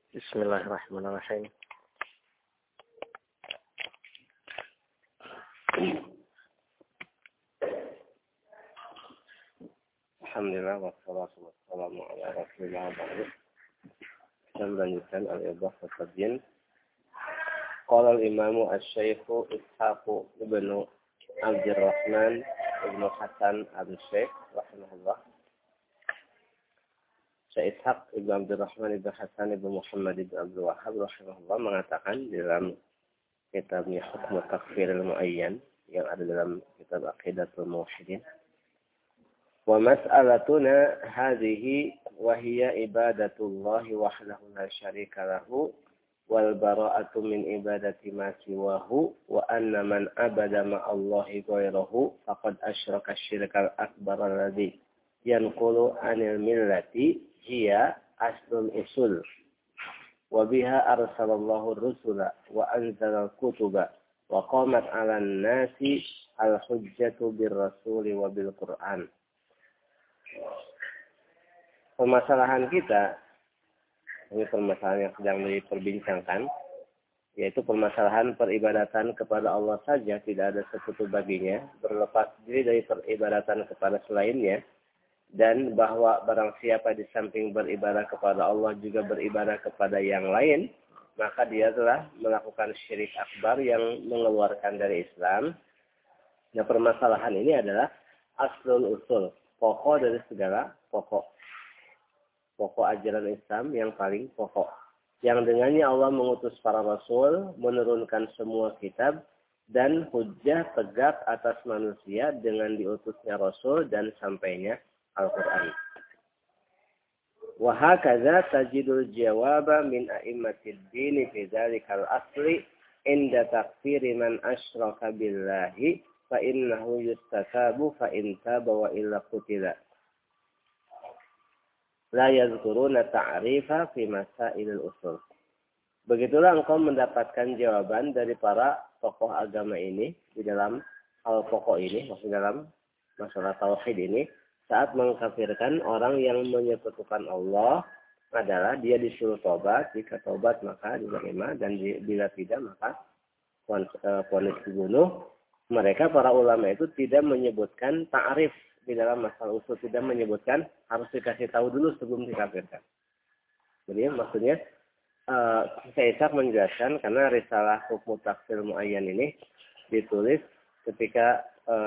Bismillahirrahmanirrahim. Alhamdulillah wassalatu wassalamu ala Rasulillah ba'du. Kita melanjutkan al-Idah wa Tabyin. Qala al-Imamu Asy-Syaikh Ishaq ibnu Abdurrahman ibnu Hasan al-Syekh rahimahullah. Syekh Ishaq ibnu Abdurrahman ibnu Hasan ibnu Muhammad ibnu Abdul Wahhab rahimahullah mengatakan dalam kitabnya Hukmu Takfir al-Mu'ayyan yang ada dalam kitab Aqidatul Muwahhidin. Wa mas'alatuna hadhihi wa hiya ibadatullah wahdahu la syarika lahu wal bara'atu min ibadati ma siwahu wa anna man abada ma'allahi ghayrahu faqad asyraka syirkal akbar alladhi yanqulu 'anil millati hiya aslul usul wa biha arsalallahu ar-rusula wa anzala al-kutuba wa qamat 'alan nasi al-hujjatu bir-rasuli wa bil-Qur'an. Permasalahan kita, ini permasalahan yang sedang diperbincangkan, yaitu permasalahan peribadatan kepada Allah saja, tidak ada sekutu baginya, berlepas diri dari peribadatan kepada selainnya, dan bahwa barang siapa di samping beribadah kepada Allah juga beribadah kepada yang lain, maka dia telah melakukan syirik akbar yang mengeluarkan dari Islam. Nah, permasalahan ini adalah aslul usul, pokok dari segala pokok ajaran Islam yang paling pokok, yang dengannya Allah mengutus para rasul, menurunkan semua kitab, dan hujjah tegak atas manusia dengan diutusnya rasul dan sampainya Al-Quran. Wa hakaza tajidul jawaba min a'immatid dini fi dzalikal asli inda takfiri man asyraka billahi fa innahu yustatabu fa in taba wa illa qutila. La yazkuruna ta'rifa fi masailil usul. Begitulah engkau mendapatkan jawaban dari para tokoh agama ini di dalam hal pokok ini, maksud dalam masalah tauhid ini, saat mengkafirkan orang yang menyekutukan Allah adalah dia disuruh tobat, jika tobat maka diterima, dan bila tidak maka vonis dibunuh. Mereka para ulama itu tidak menyebutkan ta'rif di dalam masalah usul, tidak menyebutkan harus dikasih tahu dulu sebelum dikafirkan. Jadi maksudnya Syekh Ishaq menjelaskan karena risalah Hukmu Takfir Mu'ayyan ini ditulis ketika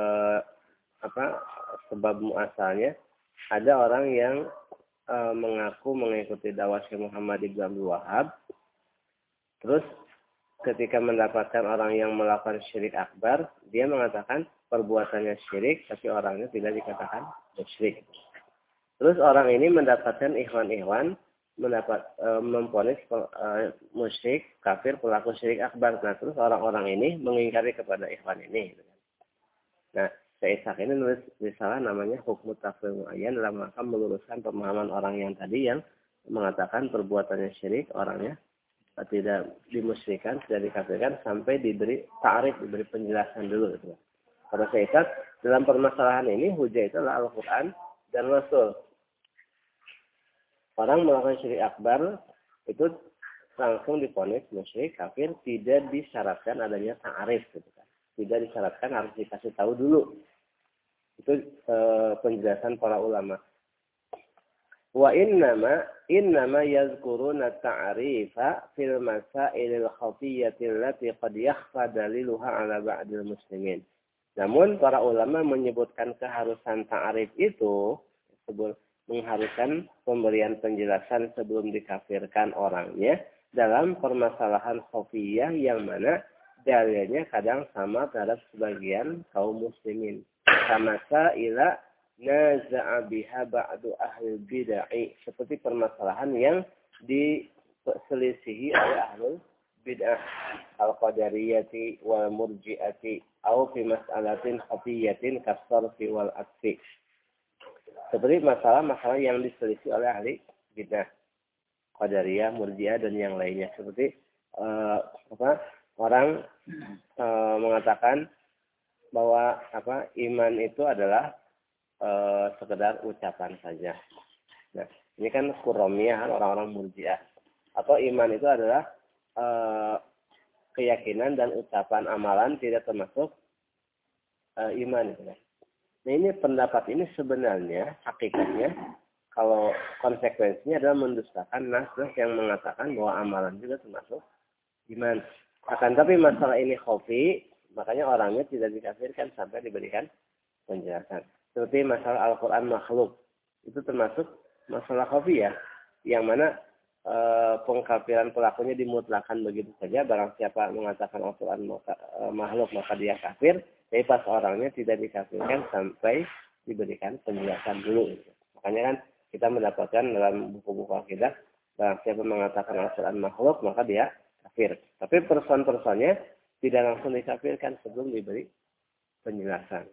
sebab muasalnya ada orang yang mengaku mengikuti dakwah Syekh Muhammad ibn Abdul Wahhab, terus ketika mendapatkan orang yang melakukan syirik akbar, dia mengatakan perbuatannya syirik, tapi orangnya tidak dikatakan musyrik. Terus orang ini mendapatkan ikhwan-ikhwan, memponis musyrik, kafir, pelaku syirik akbar. Nah, terus orang-orang ini mengingkari kepada ikhwan ini. Nah, Syekh Ishaq ini nulis risalah namanya Hukmu Takfir Mu'ayyan dalam rangka meluruskan pemahaman orang yang tadi yang mengatakan perbuatannya syirik, orangnya tidak dimusyrikan, tidak dikafirkan sampai diberi ta'rif, diberi penjelasan dulu. Gitu. Pada Syekh Ishaq, dalam permasalahan ini hujah itu adalah Al-Quran dan Rasul. Orang melakukan syirik akbar itu langsung diponis musyrik, kafir, tidak disyaratkan adanya ta'rif. Gitu kan. Tidak disyaratkan harus dikasih tahu dulu. Itu penjelasan para ulama. Wa innama yazkuruna ta'rifa fil masailil khafiyyati allati qad yakhfa daliluha 'ala ba'dil muslimin. Namun para ulama menyebutkan keharusan ta'rif itu mengharuskan pemberian penjelasan sebelum dikafirkan orangnya dalam permasalahan khafiyah yang mana dalilnya kadang sama terhadap sebagian kaum muslimin. Kama sa'ila naza'a biha ba'du ahli bid'ah, seperti permasalahan yang diselisihi oleh ahlul bid'ah al-qadariyati wal murji'ati au fi mas'alatin khafiyatin kasarfi wal aksi. Seperti masalah-masalah yang diselisih oleh ahli bid'ah qadariyah, murji'ah dan yang lainnya, seperti orang mengatakan bahwa iman itu adalah sekedar ucapan saja. Nah, ini kan kuromiyah, orang-orang murji'ah. Atau iman itu adalah keyakinan dan ucapan amalan tidak termasuk iman. Gitu kan. Nah ini pendapat ini sebenarnya hakikatnya kalau konsekuensinya adalah mendustakan nas-nas yang mengatakan bahwa amalan juga termasuk iman. Akan tapi masalah ini khafi, makanya orangnya tidak dikafirkan sampai diberikan penjelasan. Seperti masalah Al-Quran makhluk. Itu termasuk masalah khafi ya. Yang mana pengkafiran pelakunya dimutlakan begitu saja. Barang siapa mengatakan Al-Quran makhluk maka dia kafir. Tapi pas orangnya tidak dikafirkan sampai diberikan penjelasan dulu. Makanya kan kita mendapatkan dalam buku-buku akidah. Barang siapa mengatakan Al-Quran makhluk maka dia kafir. Tapi person-personnya tidak langsung dikafirkan sebelum diberi penjelasan.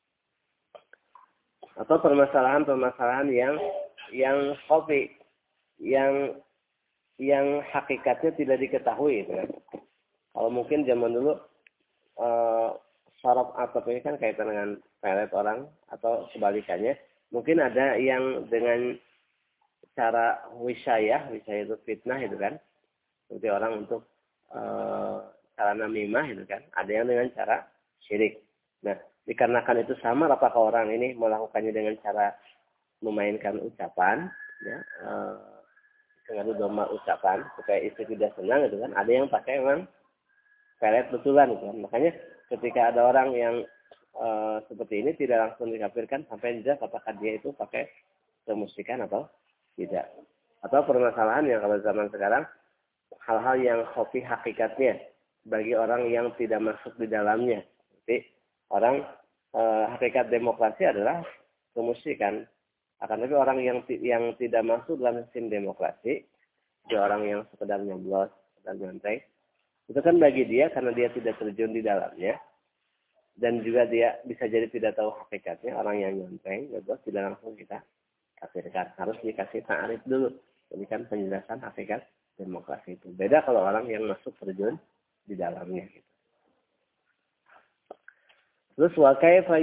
Atau permasalahan-permasalahan yang khafi, yang hakikatnya tidak diketahui. Gitu kan. Kalau mungkin zaman dulu saraf atap ini kan kaitan dengan pelet orang atau sebalikannya. Mungkin ada yang dengan cara wisyayah itu fitnah itu kan. Seperti orang untuk cara namimah itu kan. Ada yang dengan cara syirik. Nah, dikarenakan itu sama, apakah orang ini melakukannya dengan cara memainkan ucapan, ya, dengan domba ucapan supaya istri tidak senang gitu kan. Ada yang pakai memang pelet betulan gitu kan. Makanya ketika ada orang yang seperti ini tidak langsung dikafirkan sampai jelas apakah dia itu pakai kemusyrikan atau tidak. Atau permasalahan yang kalau zaman sekarang hal-hal yang khafi hakikatnya bagi orang yang tidak masuk di dalamnya. Jadi orang hakikat demokrasi adalah kemusyrikan. Akan tapi orang yang tidak masuk dalam sistem demokrasi, dia orang yang sekedar nyoblos dan nyantai, itu kan bagi dia karena dia tidak terjun di dalamnya dan juga dia bisa jadi tidak tahu hakikatnya. Orang yang nyantai, nyoblos tidak langsung kita kafirkan. Harus dikasih ta'arif dulu, berikan penjelasan hakikat demokrasi itu. Beda kalau orang yang masuk terjun di dalamnya. Gitu. Terus wa kaifa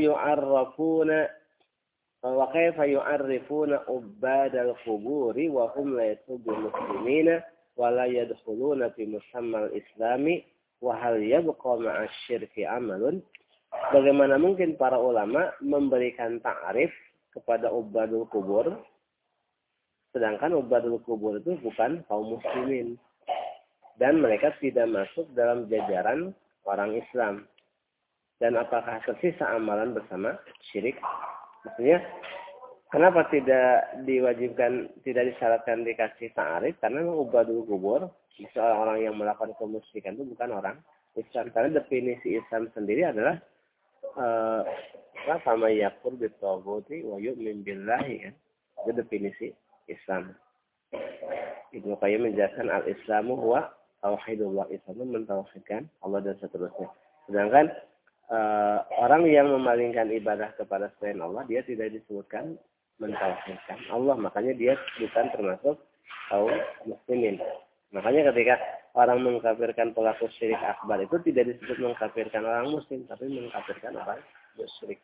yu'arrifuna ubbadal quburi wa hum la yasubbu muslimina wa la yadkhuluna fi musammal islami wa hal yabqa ma'a syirki amalun. Bagaimana mungkin para ulama memberikan ta'rif kepada ubbadul kubur sedangkan ubbadul kubur itu bukan kaum muslimin dan mereka tidak masuk dalam jajaran orang Islam. Dan apakah tersisa amalan bersama syirik? Maksudnya, kenapa tidak diwajibkan, tidak disyaratkan dikasih ta'arif? Karena ubadul kubur, orang-orang yang melakukan kemusyrikan itu bukan orang Islam. Karena definisi Islam sendiri adalah sama yakur bitawuti wa yu'min billahi kan. Itu definisi Islam. Ibnu Qayyim menjelaskan al-Islamu huwa tauhidullah. Islam mentauhidkan Allah dan seterusnya. Sedangkan orang yang memalingkan ibadah kepada selain Allah, dia tidak disebutkan mentauhidkan Allah. Makanya dia bukan termasuk kaum muslimin. Makanya ketika orang mengkafirkan pelaku syirik akbar itu tidak disebut mengkafirkan orang muslim, tapi mengkafirkan orang musyrik.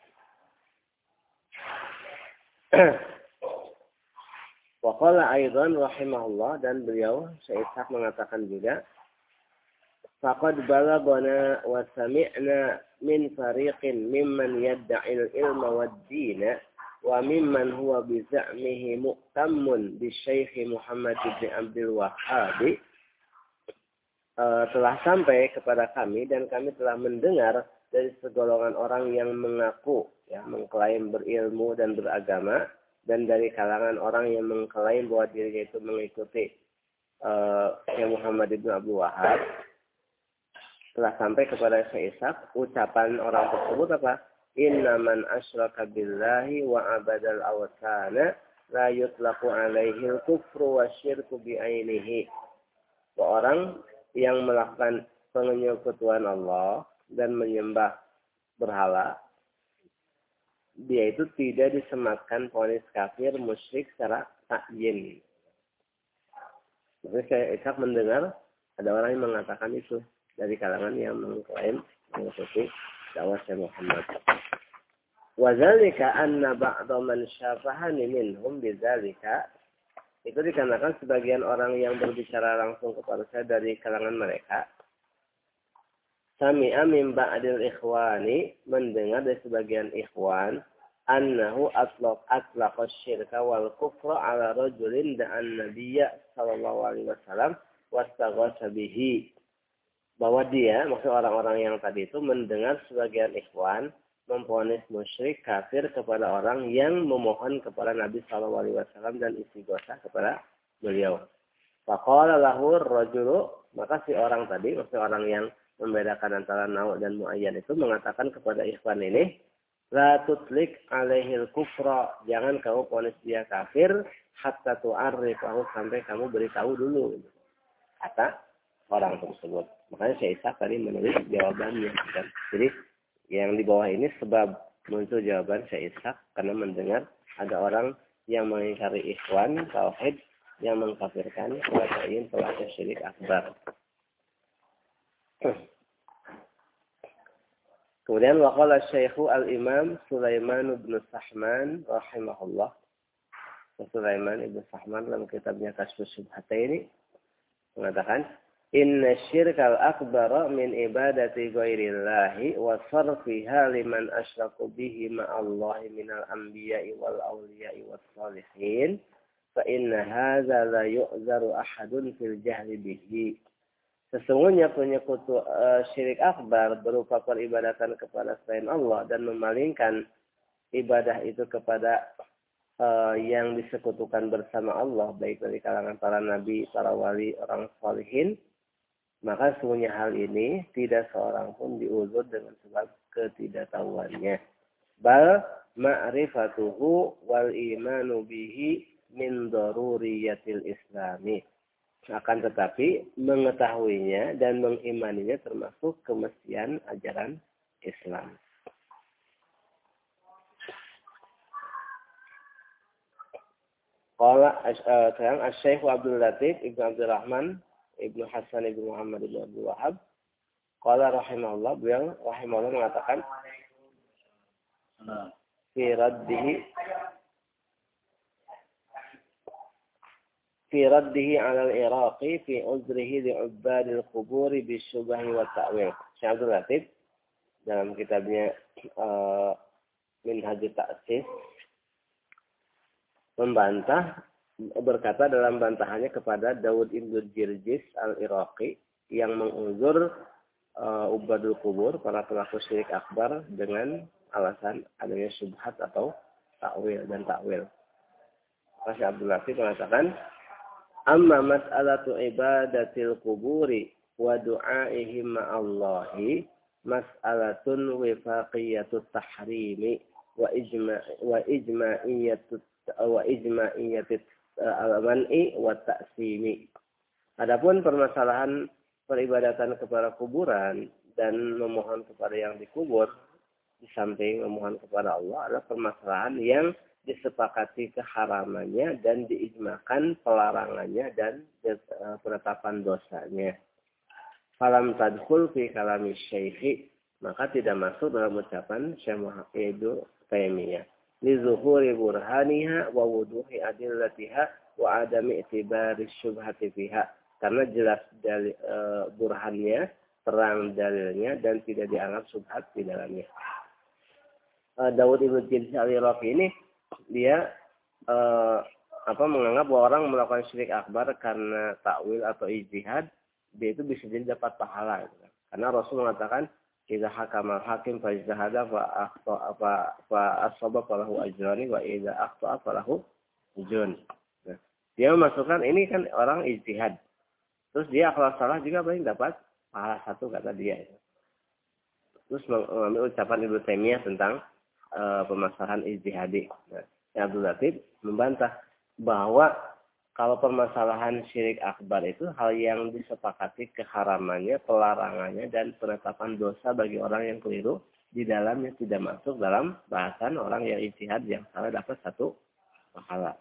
Wa qala aidan rahimahullah, dan beliau Syekh Ishaq mengatakan juga, faqad balagana wa sami'na min fariqin mimman yadda'i al-ilma wad-din wa mimman huwa bi za'mihi mu'tammun bi Syekh Muhammad bin Abdul Wahhab. Telah sampai kepada kami dan kami telah mendengar dari segolongan orang yang mengaku ya mengklaim berilmu dan beragama, dan dari kalangan orang yang mengklaim bahwa dirinya itu mengikuti Syekh Muhammad bin Abdul Wahhab, telah sampai kepada Syekh Ishaq ucapan orang tersebut apa? Inna man asyraka billahi wa abadal awsana la yutlaqu alaihi al-kufru wa syirku bi'ainihi. Orang yang melakukan penyekutuan Allah dan menyembah berhala, dia itu tidak disematkan vonis kafir musyrik secara ta'yin. Jadi Syekh Ishaq mendengar ada orang yang mengatakan itu dari kalangan yang mengklaim mengikuti dakwah Syekh Muhammad. Wa dzalika anna ba'dha man syafahani minhum bidzalika, Itu dikarenakan sebagian orang yang berbicara langsung kepada saya dari kalangan mereka, sami'a min ba'dil ikhwani, mendengar dari sebagian ikhwan, annahu atlaqa syirka wal kufra ala rajulin da'an nabiyya sallallahu alaihi wasallam wastaghatsa bihi. Bahwa dia, maksud orang-orang yang tadi itu, mendengar sebagian ikhwan memvonis musyrik kafir kepada orang yang memohon kepada Nabi sallallahu alaihi wasallam dan istighatsah kepada beliau. Faqala lahu ar-rajulu, maka si orang tadi, maksud orang yang membedakan antara nawu dan muayyan itu mengatakan kepada ikhwan ini, la tutlik alaihil kufra, jangan kamu vonis dia kafir hatta tu'arrifahu, sampai kamu beritahu dulu, kata orang tersebut. Makanya Syekh Ishaq tadi menulis jawabannya. Jadi yang di bawah ini sebab muncul jawaban Syekh Ishaq karena mendengar ada orang yang mengingkari ikhwan tauhid yang mengkafirkan pelajarin pelaku syirik akbar. Kemudian waqala Syekhu al-Imam Sulaiman bin Sahman rahimahullah. Sulaiman bin Sahman dalam kitabnya Kasyfus Syubhataini mengatakan, inna syirkal akbara min ibadati ghairillahi wa sarfiha liman asyraku bihi ma'allahi minal anbiya'i wal awliya'i was salihin fa inna hadza la yu'zaru ahadun fil jahli bihi. Sesungguhnya penyekutu syirik akbar berupa peribadatan kepada selain Allah dan memalingkan ibadah itu kepada yang disekutukan bersama Allah, baik dari kalangan para nabi, para wali, orang salihin, maka sesungguhnya hal ini tidak seorang pun diuzur dengan sebab ketidaktahuannya. Bal ma'rifatuhu wal imanu bihi min daruriyatil islami. Akan tetapi mengetahuinya dan mengimaninya termasuk kemestian ajaran Islam. Qala sekarang Syekh Abdul Latif Ibnu Abdul Rahman Ibnu Hasan Ibnu Muhammad Ibnu Abdul Wahab qala rahimahullah, beliau rahimahullah mengatakan fi raddihi 'ala al-Iraqi fi uzrihi li'ubbad al-qubur bisyubah wa ta'wil. Syekh Abdul Latif dalam kitabnya Minhaj Ta'sis membantah, berkata dalam bantahannya kepada Daud ibn Jirjis al-Iraqi yang menguzur ubadul kubur, para pelaku syirik akbar, dengan alasan adanya syubhat atau takwil dan takwil. Syekh Abdul Latif mengatakan, amma mas'alatu ibadatil kuburi wa du'aihim ma'allahi mas'alatun wifaqiyatut tahrimi wa ijma'iyyatut al-man'i wa ta'simi. Adapun permasalahan peribadatan kepada kuburan dan memohon kepada yang dikubur di samping memohon kepada Allah adalah permasalahan yang disepakati keharamannya dan diijmakan pelarangannya dan penetapan dosanya. Falam tadkhul fi kalami syekhi, maka tidak masuk dalam ucapan Syekh Muhammad Ibnu Taimiyah. Li zuhuri burhaniha wa wuduhi adillatiha wa adami i'tibari syubhati fiha. Karena jelas burhannya, terang dalilnya, dan tidak dianggap syubhat di dalamnya. Daud ibn Jirjis al-Iraqi ini dia menganggap bahwa orang melakukan syirik akbar karena takwil atau ijtihad, dia itu bisa jadi dapat pahala. Karena Rasul mengatakan, idza hakamal hakim fa ijtahada fa asaba falahu ajrani wa idza akhta'a falahu ajrun. Dia memasukkan ini kan orang ijtihad. Terus dia kalau salah juga paling dapat pahala satu, kata dia. Terus mengambil ucapan Ibnu Taimiyah tentang permasalahan ijtihadi. Abdul Latif membantah bahwa kalau permasalahan syirik akbar itu hal yang disepakati keharamannya, pelarangannya, dan penetapan dosa bagi orang yang keliru di dalamnya, tidak masuk dalam bahasan orang yang ijtihad yang salah dapat satu pahala.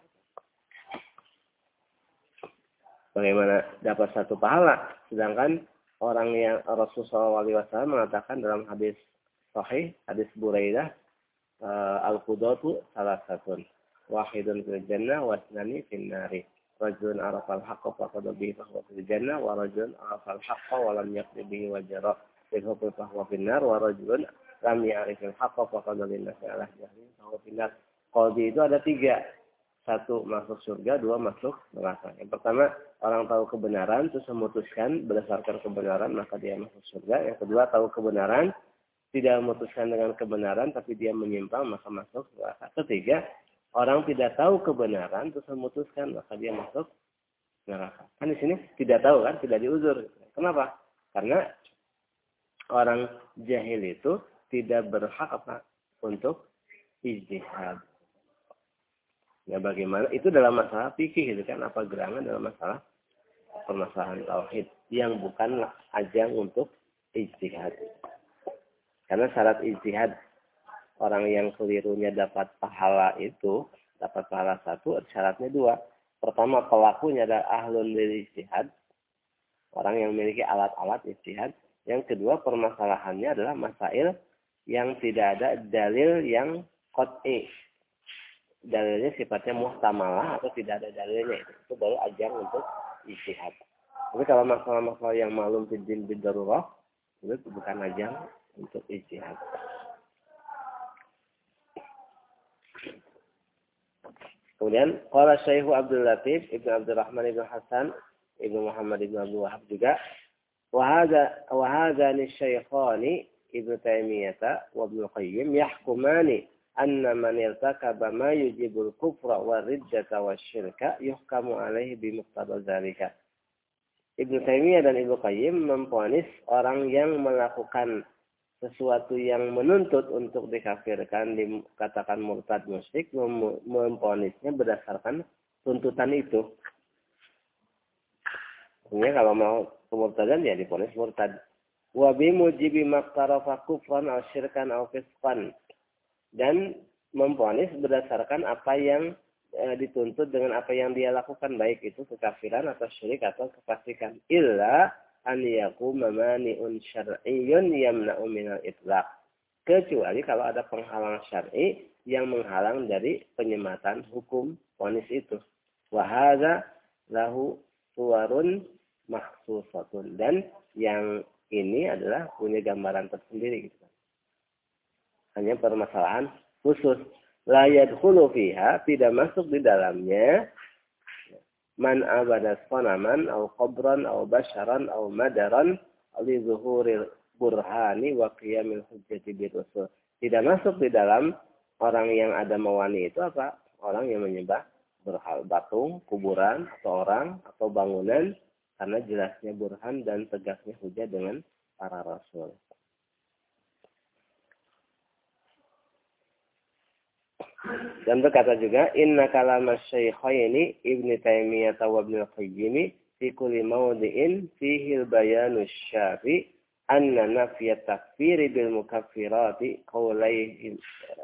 Bagaimana dapat satu pahala? Sedangkan orang yang Rasulullah SAW mengatakan dalam hadis sahih, hadis Buraidah, al-qudatu salasatun, wahidun fil jannah wa ithnani fin nari. rajulun arafal haqqa faqad bihi fa huwa fil jannah wa rajulun arafal haqqa wa lam yaqdi bihi wa jara bil hukmi fa huwa fin nar wa rajulun lam ya'rifil haqqa faqad linnasi ala jahli fa huwa fin nar. Qadhi itu ada 3. 1 masuk surga, 2 masuk neraka. Yang pertama, orang tahu kebenaran terus memutuskan berdasarkan kebenaran maka dia masuk surga. Yang kedua, tahu kebenaran tidak memutuskan dengan kebenaran tapi dia menyimpang maka masuk neraka. Ketiga, orang tidak tahu kebenaran terus memutuskan maka dia masuk neraka. Kan di sini tidak tahu kan, tidak diuzur. Kenapa? Karena orang jahil itu tidak berhak untuk ijtihad. Ya bagaimana? Itu dalam masalah fikih gitu kan, apa gerangan dalam masalah permasalahan tauhid yang bukan ajang untuk ijtihad. Karena syarat ijtihad orang yang kelirunya dapat pahala itu, dapat pahala 1, syaratnya 2. Pertama, pelakunya adalah ahlun lil ijtihad, orang yang memiliki alat-alat ijtihad. Yang kedua, permasalahannya adalah masail yang tidak ada dalil yang qat'i. Dalilnya sifatnya muhtamalah atau tidak ada dalilnya, itu baru ajang untuk ijtihad. Tapi kalau masalah-masalah yang malum fiddin bidarurah itu bukan ajang untuk ijtihad. Kemudian qala Syekh Abdul Latif Ibnu Abdurrahman Ibnu Hasan Ibnu Muhammad Ibnu Abdul Wahhab juga wa hadzani syaikhani Ibnu Taimiyah wa Ibnu Qayyim yahkumani anna man irtakaba ma yujibul kufra wa riddata wasyirka yuhkamu alaihi bimuqtada dzalika. Ibnu Taimiyah dan Ibnu Qayyim memvonis orang yang melakukan sesuatu yang menuntut untuk dikafirkan, dikatakan murtad musyrik, memvonisnya berdasarkan tuntutan itu. Artinya kalau mau kemurtadan ya divonis murtad. Wa bimujibi maqtarafa kufran aw syirkan aw fisqan. Dan memvonis berdasarkan apa yang dituntut dengan apa yang dia lakukan, baik itu kekafiran atau syirik atau kefasikan. Illa an yakuma mani'un syar'iyyun yamna'u minal itlaq. Kecuali kalau ada penghalang syar'i yang menghalang dari penyematan hukum vonis itu. Wa hadza lahu suwarun makhsusatun. Dan yang ini adalah punya gambaran tersendiri gitu. Hanya permasalahan khusus. La yadkhulu fiha, tidak masuk di dalamnya man abada sanaman au qabran au basharan au madaran li zuhuril burhani wa qiyamil hujjati birusul. Tidak masuk di dalam orang yang ada mawani itu apa? Orang yang menyembah berhal, batung, kuburan atau orang atau bangunan karena jelasnya burhan dan tegasnya hujjah dengan para rasul. Dan berkata juga, inna kalama syaikhaini Ibnu Taimiyah wa Ibnu Qayyim fi kulli mawdi'in fihi al-bayanu syafi anna nafya takfiri bil mukaffirati qawlaiha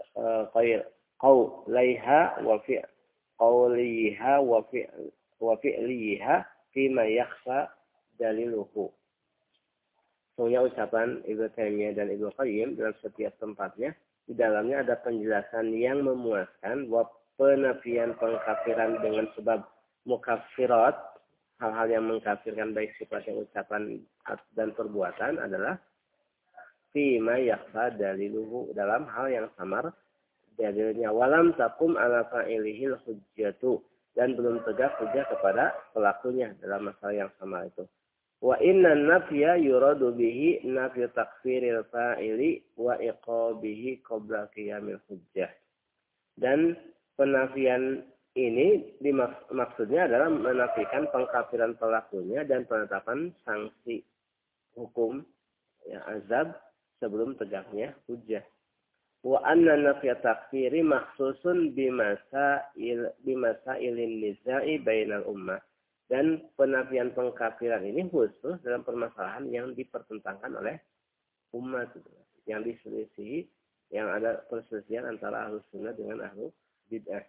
wa fi'liha fima yakhfa daliluhu. Sungguhnya ucapan Ibnu Taimiyah dan Ibnu Qayyim dalam setiap tempatnya di dalamnya ada penjelasan yang memuaskan bahwa penafian pengkafiran dengan sebab mukaffirat, hal-hal yang mengkafirkan baik sifatnya ucapan dan perbuatan adalah fima yakhfa daliluhu, dalam hal yang samar dalilnya. Walam takum ala fa'ilihil hujjatu, dan belum tegak hujjah kepada pelakunya dalam masalah yang sama itu. Wa inna nafya yuradu bihi nafyu takfiril fa'ili wa iqabihi qabla qiyamil hujjah. Dan penafian ini maksudnya adalah menafikan pengkafiran pelakunya dan penetapan sanksi hukum ya, azab sebelum tegaknya hujjah. Wa anna nafya takfiri makhsusun bimasailin nizai bainal ummah. Dan penafian pengkafiran ini khusus dalam permasalahan yang dipertentangkan oleh umat, yang diselisihi, yang ada perselisihan antara ahlu sunnah dengan ahlu bid'ah.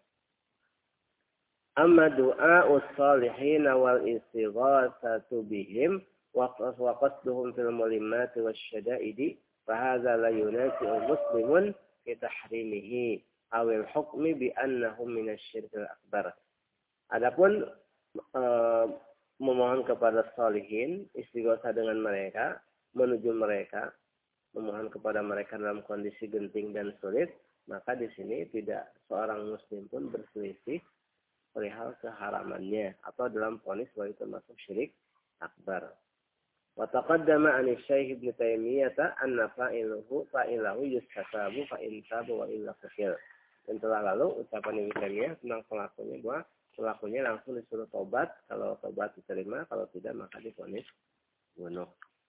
Amma du'a'us salihin wal istighatsatu bihim wa qasduhum fil mulimati wasyada'idi fahadza la yunasi'u muslimun fi tahrimihi awil hukmi bi annahum minasyirkil akbar. Adapun memohon kepada sholihin, istighosa dengan mereka, menuju mereka, memohon kepada mereka dalam kondisi genting dan sulit, maka di sini tidak seorang muslim pun berselisih perihal keharamannya atau dalam vonis bahwa itu termasuk syirik akbar. Wa taqaddama an Syekh Ibnu Taimiyah anna fa'ilahu yustasabu fa in taba wa illa qtil. Dan telah lalu ucapan Ibnu Taimiyah tentang pelakunya bahwa pelakunya langsung disuruh tobat, kalau tobat diterima, kalau tidak maka divonis bunuh.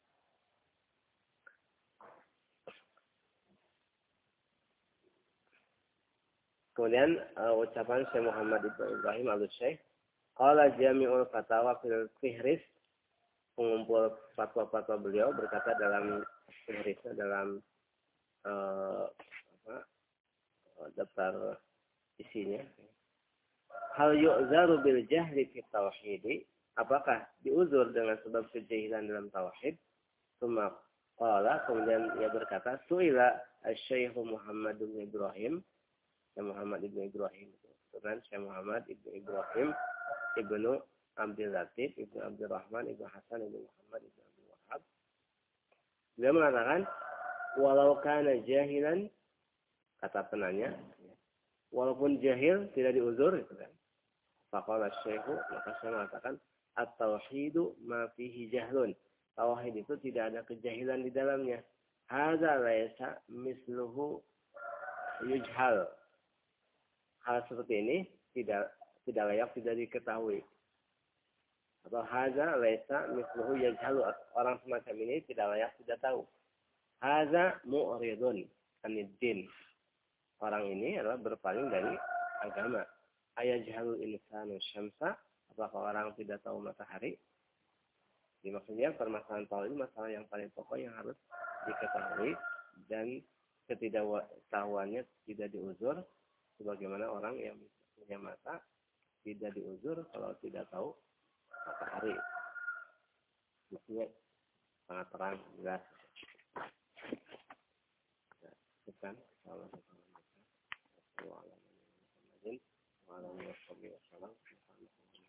Kemudian ucapan Syekh Muhammad Ibnu Ibrahim Al-Syekh, qala Jami'ul Fatawa fil Fihris, pengumpul fatwa-fatwa beliau berkata dalam Fihrisnya, dalam daftar isinya, hal yu'zaru bil jahli fi tauhid, apakah diuzur dengan sebab kejahilan dalam tauhid? Tsumma qala, kemudian ia berkata, su'ila asy-Syaikh Muhammad bin Ibrahim, Syekh Muhammad Ibnu Ibrahim, dengan Syekh Muhammad Ibnu Ibrahim Ibnu Abdul Latif Ibnu Abdul Rahman Ibnu Hasan Ibnu Muhammad Ibnu Abdul Wahab. Dia mengatakan, walau kana jahilan, kata penanya, walaupun jahil tidak diuzur, gitu kan. Faqala Syekhu, maka saya mengatakan, at-tauhidu ma fihi jahlun. Tauhid itu tidak ada kejahilan di dalamnya. Hadza laisa misluhu yujhal. Hal seperti ini tidak layak, tidak diketahui. Atau hadza laisa misluhu yajhalu. Orang semacam ini tidak layak, tidak tahu. Hadza mu'ridun anid-din. Orang ini adalah berpaling dari agama. Ayajhalul insanu syamsa, apakah orang tidak tahu matahari? Jadi maksudnya permasalahan tauhid ini masalah yang paling pokok yang harus diketahui, dan ketidaktahuannya tidak diuzur, sebagaimana orang yang punya mata tidak diuzur kalau tidak tahu matahari. Maksudnya sangat terang, jelas. Bukan salah satu wa ala alihi wasallam.